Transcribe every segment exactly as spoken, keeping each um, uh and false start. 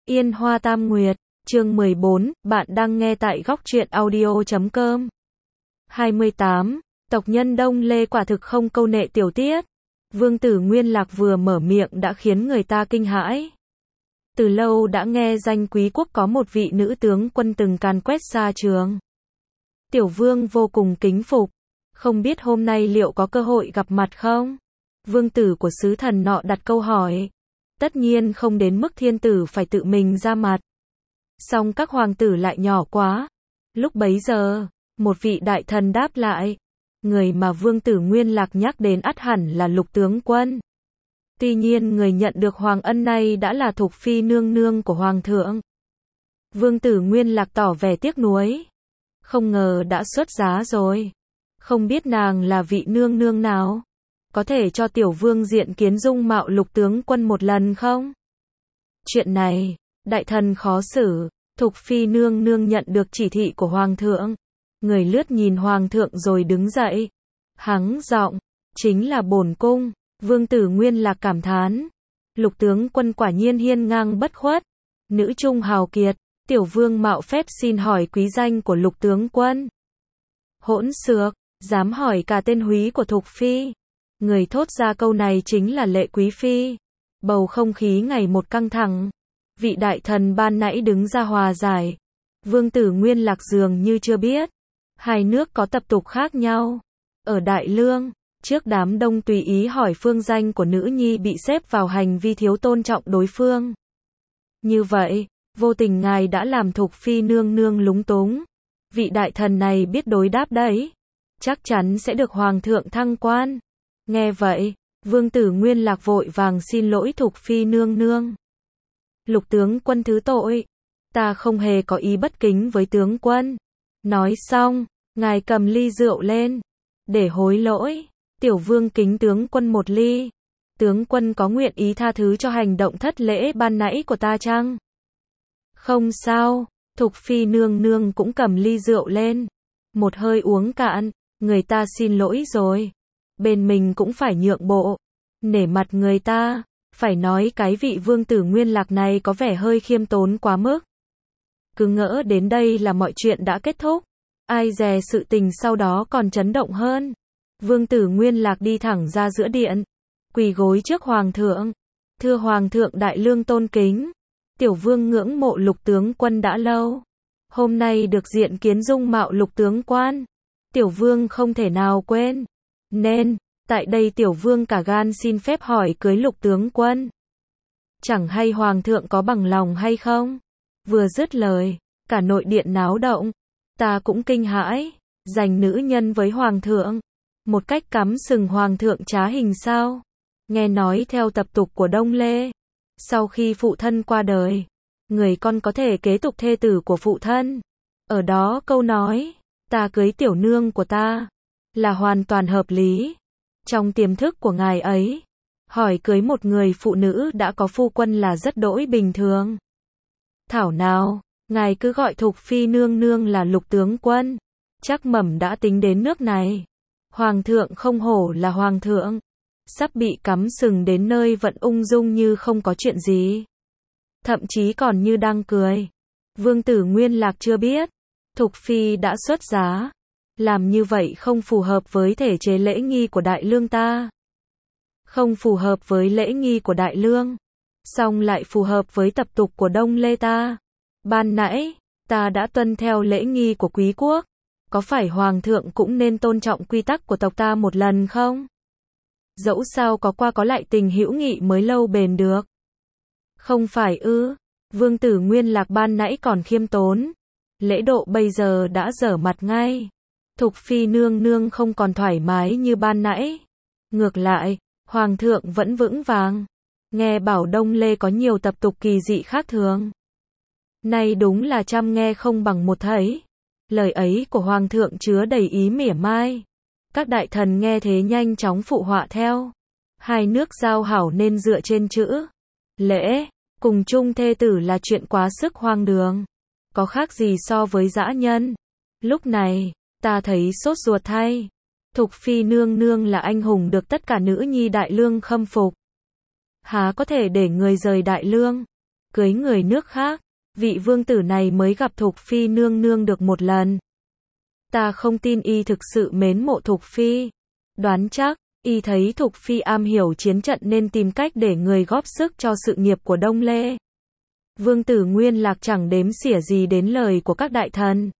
Yên Hoa Tam Nguyệt, chương mười bốn, bạn đang nghe tại góc truyện audio chấm com. hai mươi tám, tộc nhân Đông Lê quả thực không câu nệ tiểu tiết. Vương tử Nguyên Lạc vừa mở miệng đã khiến người ta kinh hãi. Từ lâu đã nghe danh Quý quốc có một vị nữ tướng quân từng càn quét xa trường. Tiểu vương vô cùng kính phục. Không biết hôm nay liệu có cơ hội gặp mặt không? Vương tử của sứ thần nọ đặt câu hỏi. Tất nhiên không đến mức thiên tử phải tự mình ra mặt. Song các hoàng tử lại nhỏ quá. Lúc bấy giờ, một vị đại thần đáp lại. Người mà vương tử Nguyên Lạc nhắc đến ắt hẳn là Lục tướng quân. Tuy nhiên người nhận được hoàng ân này đã là Thục phi nương nương của hoàng thượng. Vương tử Nguyên Lạc tỏ vẻ tiếc nuối. Không ngờ đã xuất giá rồi. Không biết nàng là vị nương nương nào? Có thể cho tiểu vương diện kiến dung mạo Lục tướng quân một lần không? Chuyện này, đại thần khó xử. Thục phi nương nương nhận được chỉ thị của hoàng thượng. Người lướt nhìn hoàng thượng rồi đứng dậy. Hắng giọng, chính là bổn cung. Vương tử Nguyên Lạc cảm thán. Lục tướng quân quả nhiên hiên ngang bất khuất. Nữ trung hào kiệt. Tiểu vương mạo phép xin hỏi quý danh của Lục tướng quân. Hỗn xược, dám hỏi cả tên húy của Thục phi. Người thốt ra câu này chính là Lệ Quý phi. Bầu không khí ngày một căng thẳng. Vị đại thần ban nãy đứng ra hòa giải. Vương tử Nguyên Lạc dường như chưa biết. Hai nước có tập tục khác nhau. Ở Đại Lương, trước đám đông tùy ý hỏi phương danh của nữ nhi bị xếp vào hành vi thiếu tôn trọng đối phương. Như vậy, vô tình ngài đã làm Thục phi nương nương lúng túng. Vị đại thần này biết đối đáp đấy. Chắc chắn sẽ được hoàng thượng thăng quan. Nghe vậy, vương tử Nguyên Lạc vội vàng xin lỗi Thục phi nương nương. Lục tướng quân thứ tội. Ta không hề có ý bất kính với tướng quân. Nói xong, ngài cầm ly rượu lên. Để hối lỗi, tiểu vương kính tướng quân một ly. Tướng quân có nguyện ý tha thứ cho hành động thất lễ ban nãy của ta chăng? Không sao, Thục phi nương nương cũng cầm ly rượu lên. Một hơi uống cạn, người ta xin lỗi rồi. Bên mình cũng phải nhượng bộ. Nể mặt người ta, phải nói cái vị vương tử Nguyên Lạc này có vẻ hơi khiêm tốn quá mức. Cứ ngỡ đến đây là mọi chuyện đã kết thúc. Ai dè sự tình sau đó còn chấn động hơn. Vương tử Nguyên Lạc đi thẳng ra giữa điện. Quỳ gối trước hoàng thượng. Thưa hoàng thượng Đại Lương tôn kính. Tiểu vương ngưỡng mộ Lục tướng quân đã lâu. Hôm nay được diện kiến dung mạo Lục tướng quan. Tiểu vương không thể nào quên. Nên, tại đây tiểu vương cả gan xin phép hỏi cưới Lục tướng quân. Chẳng hay hoàng thượng có bằng lòng hay không? Vừa dứt lời, cả nội điện náo động. Ta cũng kinh hãi. Giành nữ nhân với hoàng thượng. Một cách cắm sừng hoàng thượng trá hình sao? Nghe nói theo tập tục của Đông Lê. Sau khi phụ thân qua đời, người con có thể kế tục thê tử của phụ thân. Ở đó câu nói, ta cưới tiểu nương của ta, là hoàn toàn hợp lý. Trong tiềm thức của ngài ấy, hỏi cưới một người phụ nữ đã có phu quân là rất đỗi bình thường. Thảo nào, ngài cứ gọi Thục phi nương nương là Lục tướng quân. Chắc mẩm đã tính đến nước này. Hoàng thượng không hổ là hoàng thượng. Sắp bị cắm sừng đến nơi vẫn ung dung như không có chuyện gì. Thậm chí còn như đang cười. Vương tử Nguyên Lạc chưa biết. Thục phi đã xuất giá. Làm như vậy không phù hợp với thể chế lễ nghi của Đại Lương ta. Không phù hợp với lễ nghi của Đại Lương. Song lại phù hợp với tập tục của Đông Lê ta. Ban nãy, ta đã tuân theo lễ nghi của Quý quốc. Có phải hoàng thượng cũng nên tôn trọng quy tắc của tộc ta một lần không? Dẫu sao có qua có lại tình hữu nghị mới lâu bền được. Không phải ư? Vương tử Nguyên Lạc ban nãy còn khiêm tốn. Lễ độ bây giờ đã dở mặt ngay. Thục phi nương nương không còn thoải mái như ban nãy. Ngược lại, hoàng thượng vẫn vững vàng. Nghe bảo Đông Lê có nhiều tập tục kỳ dị khác thường. Này đúng là trăm nghe không bằng một thấy. Lời ấy của hoàng thượng chứa đầy ý mỉa mai. Các đại thần nghe thế nhanh chóng phụ họa theo. Hai nước giao hảo nên dựa trên chữ lễ, cùng chung thê tử là chuyện quá sức hoang đường. Có khác gì so với dã nhân. Lúc này, ta thấy sốt ruột thay. Thục phi nương nương là anh hùng được tất cả nữ nhi Đại Lương khâm phục. Há có thể để người rời Đại Lương. cưới người nước khác. Vị vương tử này mới gặp Thục Phi nương nương được một lần. Ta không tin y thực sự mến mộ Thục Phi. Đoán chắc, y thấy Thục Phi am hiểu chiến trận nên tìm cách để người góp sức cho sự nghiệp của Đông Lê. Vương tử Nguyên Lạc chẳng đếm xỉa gì đến lời của các đại thần.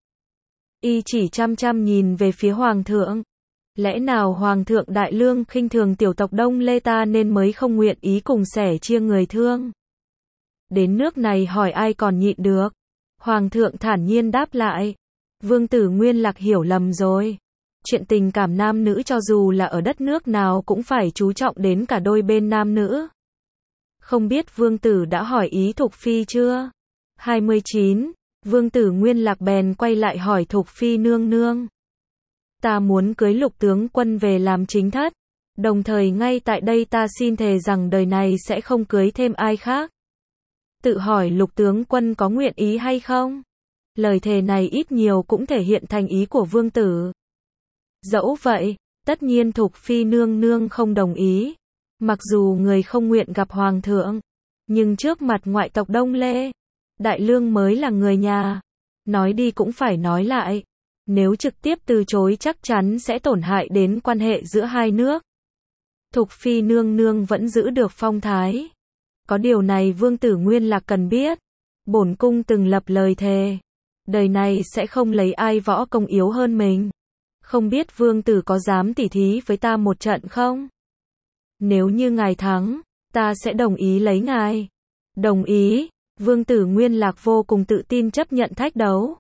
Y chỉ chăm chăm nhìn về phía Hoàng thượng. Lẽ nào Hoàng thượng Đại Lương khinh thường tiểu tộc Đông Lê ta nên mới không nguyện ý cùng sẻ chia người thương. Đến nước này hỏi ai còn nhịn được. Hoàng thượng thản nhiên đáp lại. Vương tử Nguyên Lạc hiểu lầm rồi. Chuyện tình cảm nam nữ cho dù là ở đất nước nào cũng phải chú trọng đến cả đôi bên nam nữ. Không biết vương tử đã hỏi ý Thục Phi chưa? hai mươi chín. Vương tử Nguyên Lạc bèn quay lại hỏi Thục Phi nương nương. Ta muốn cưới Lục tướng quân về làm chính thất. Đồng thời ngay tại đây ta xin thề rằng đời này sẽ không cưới thêm ai khác. Tự hỏi Lục tướng quân có nguyện ý hay không? Lời thề này ít nhiều cũng thể hiện thành ý của vương tử. Dẫu vậy, tất nhiên Thục Phi nương nương không đồng ý. Mặc dù người không nguyện gặp Hoàng thượng, nhưng trước mặt ngoại tộc Đông Lê, Đại Lương mới là người nhà. Nói đi cũng phải nói lại. Nếu trực tiếp từ chối chắc chắn sẽ tổn hại đến quan hệ giữa hai nước. Thục Phi nương nương vẫn giữ được phong thái. Có điều này vương tử Nguyên Lạc cần biết. Bổn cung từng lập lời thề. Đời này sẽ không lấy ai võ công yếu hơn mình. Không biết vương tử có dám tỉ thí với ta một trận không? Nếu như ngài thắng, ta sẽ đồng ý lấy ngài. Đồng ý, vương tử Nguyên Lạc vô cùng tự tin chấp nhận thách đấu.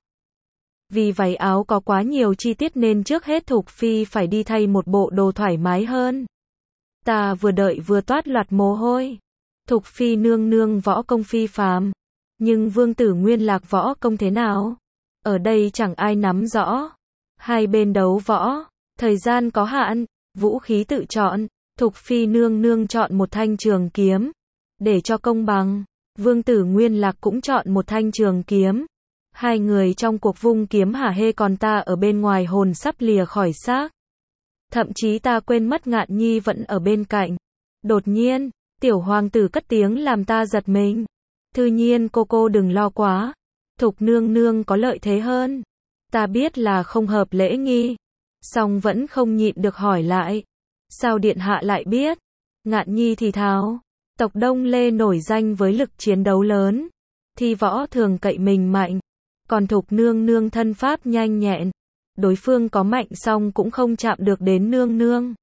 Vì váy áo có quá nhiều chi tiết nên trước hết Thục Phi phải đi thay một bộ đồ thoải mái hơn. Ta vừa đợi vừa toát loạt mồ hôi. Thục Phi nương nương võ công phi phàm. Nhưng vương tử Nguyên Lạc võ công thế nào? Ở đây chẳng ai nắm rõ. Hai bên đấu võ, thời gian có hạn, vũ khí tự chọn. Thục Phi nương nương chọn một thanh trường kiếm. Để cho công bằng, vương tử Nguyên Lạc cũng chọn một thanh trường kiếm. Hai người trong cuộc vung kiếm hả hê còn ta ở bên ngoài hồn sắp lìa khỏi xác. Thậm chí ta quên mất Ngạn Nhi vẫn ở bên cạnh. Đột nhiên, tiểu hoàng tử cất tiếng làm ta giật mình. Thư nhiên cô cô đừng lo quá. Thục nương nương có lợi thế hơn. Ta biết là không hợp lễ nghi. Song vẫn không nhịn được hỏi lại. Sao điện hạ lại biết? Ngạn Nhi thì thào. Tộc Đông Lê nổi danh với lực chiến đấu lớn. Thi võ thường cậy mình mạnh. Còn Thục nương nương thân pháp nhanh nhẹn. Đối phương có mạnh song cũng không chạm được đến nương nương.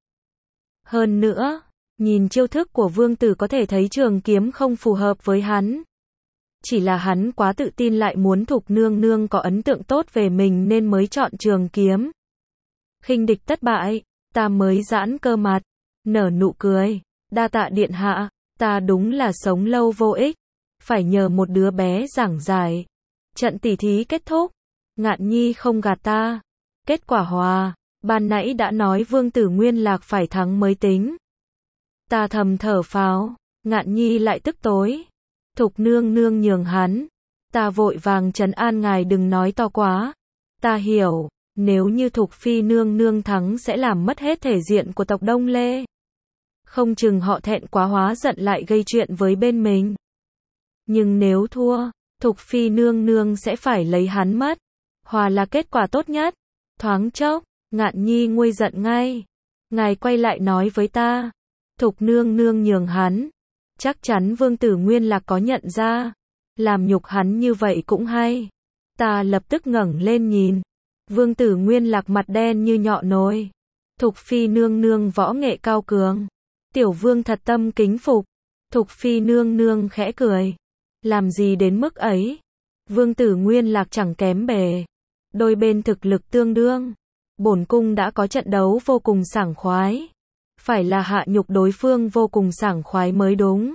Hơn nữa, nhìn chiêu thức của vương tử có thể thấy trường kiếm không phù hợp với hắn. Chỉ là hắn quá tự tin lại muốn Thục nương nương có ấn tượng tốt về mình nên mới chọn trường kiếm. Khinh địch thất bại, ta mới giãn cơ mặt, nở nụ cười. Đa tạ điện hạ, ta đúng là sống lâu vô ích. Phải nhờ một đứa bé giảng giải. Trận tỉ thí kết thúc. Ngạn Nhi không gạt ta. Kết quả hòa. Ban nãy đã nói vương tử Nguyên Lạc phải thắng mới tính. Ta thầm thở phào. Ngạn Nhi lại tức tối. Thục nương nương nhường hắn. Ta vội vàng trấn an ngài đừng nói to quá. Ta hiểu. Nếu như Thục Phi nương nương thắng sẽ làm mất hết thể diện của tộc Đông Lê. Không chừng họ thẹn quá hóa giận lại gây chuyện với bên mình. Nhưng nếu thua, Thục Phi nương nương sẽ phải lấy hắn mất. Hòa là kết quả tốt nhất. Thoáng chốc, Ngạn Nhi nguôi giận ngay. Ngài quay lại nói với ta. Thục nương nương nhường hắn. Chắc chắn vương tử Nguyên Lạc có nhận ra. Làm nhục hắn như vậy cũng hay. Ta lập tức ngẩng lên nhìn. Vương tử Nguyên Lạc mặt đen như nhọ nồi. Thục Phi nương nương võ nghệ cao cường. Tiểu vương thật tâm kính phục. Thục Phi nương nương khẽ cười. Làm gì đến mức ấy? Vương tử Nguyên Lạc chẳng kém bề. Đôi bên thực lực tương đương. Bổn cung đã có trận đấu vô cùng sảng khoái. Phải là hạ nhục đối phương vô cùng sảng khoái mới đúng.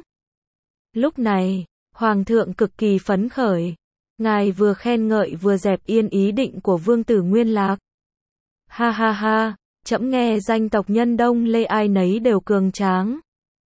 Lúc này, Hoàng thượng cực kỳ phấn khởi. Ngài vừa khen ngợi vừa dẹp yên ý định của vương tử Nguyên Lạc. Ha ha ha, trẫm nghe danh tộc nhân Đông Lê ai nấy đều cường tráng.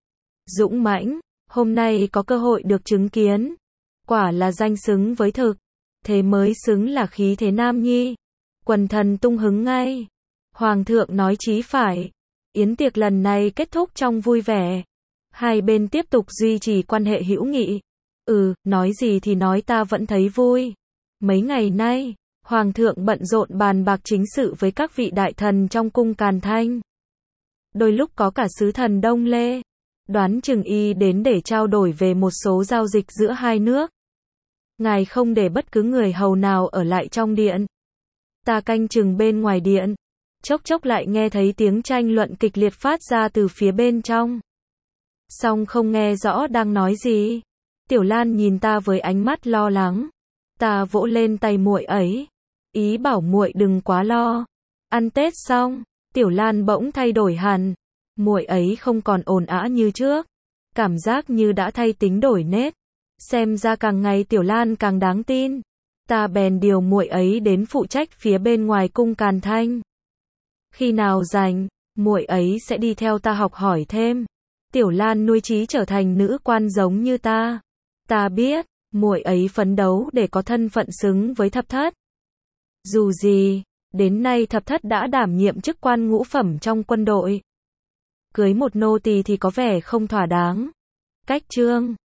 Dũng mãnh, hôm nay có cơ hội được chứng kiến. Quả là danh xứng với thực. Thế mới xứng là khí thế nam nhi. Quần thần tung hứng ngay. Hoàng thượng nói chí phải. Yến tiệc lần này kết thúc trong vui vẻ. Hai bên tiếp tục duy trì quan hệ hữu nghị. Ừ, nói gì thì nói, ta vẫn thấy vui. Mấy ngày nay, Hoàng thượng bận rộn bàn bạc chính sự với các vị đại thần trong cung Càn Thanh. Đôi lúc có cả sứ thần Đông Lê. Đoán chừng y đến để trao đổi về một số giao dịch giữa hai nước. Ngài không để bất cứ người hầu nào ở lại trong điện. Ta canh chừng bên ngoài điện. Chốc chốc lại nghe thấy tiếng tranh luận kịch liệt phát ra từ phía bên trong. Song không nghe rõ đang nói gì. Tiểu Lan nhìn ta với ánh mắt lo lắng. Ta vỗ lên tay muội ấy, ý bảo muội đừng quá lo. Ăn Tết xong, Tiểu Lan bỗng thay đổi hẳn. Muội ấy không còn ồn ào như trước, cảm giác như đã thay tính đổi nết. Xem ra càng ngày Tiểu Lan càng đáng tin. Ta bèn điều muội ấy đến phụ trách phía bên ngoài cung Càn Thanh. Khi nào rảnh, muội ấy sẽ đi theo ta học hỏi thêm. Tiểu Lan nuôi chí trở thành nữ quan giống như ta. Ta biết, muội ấy phấn đấu để có thân phận xứng với Thập Thất. Dù gì, đến nay Thập Thất đã đảm nhiệm chức quan ngũ phẩm trong quân đội. Cưới một nô tỳ thì có vẻ không thỏa đáng. Cách chương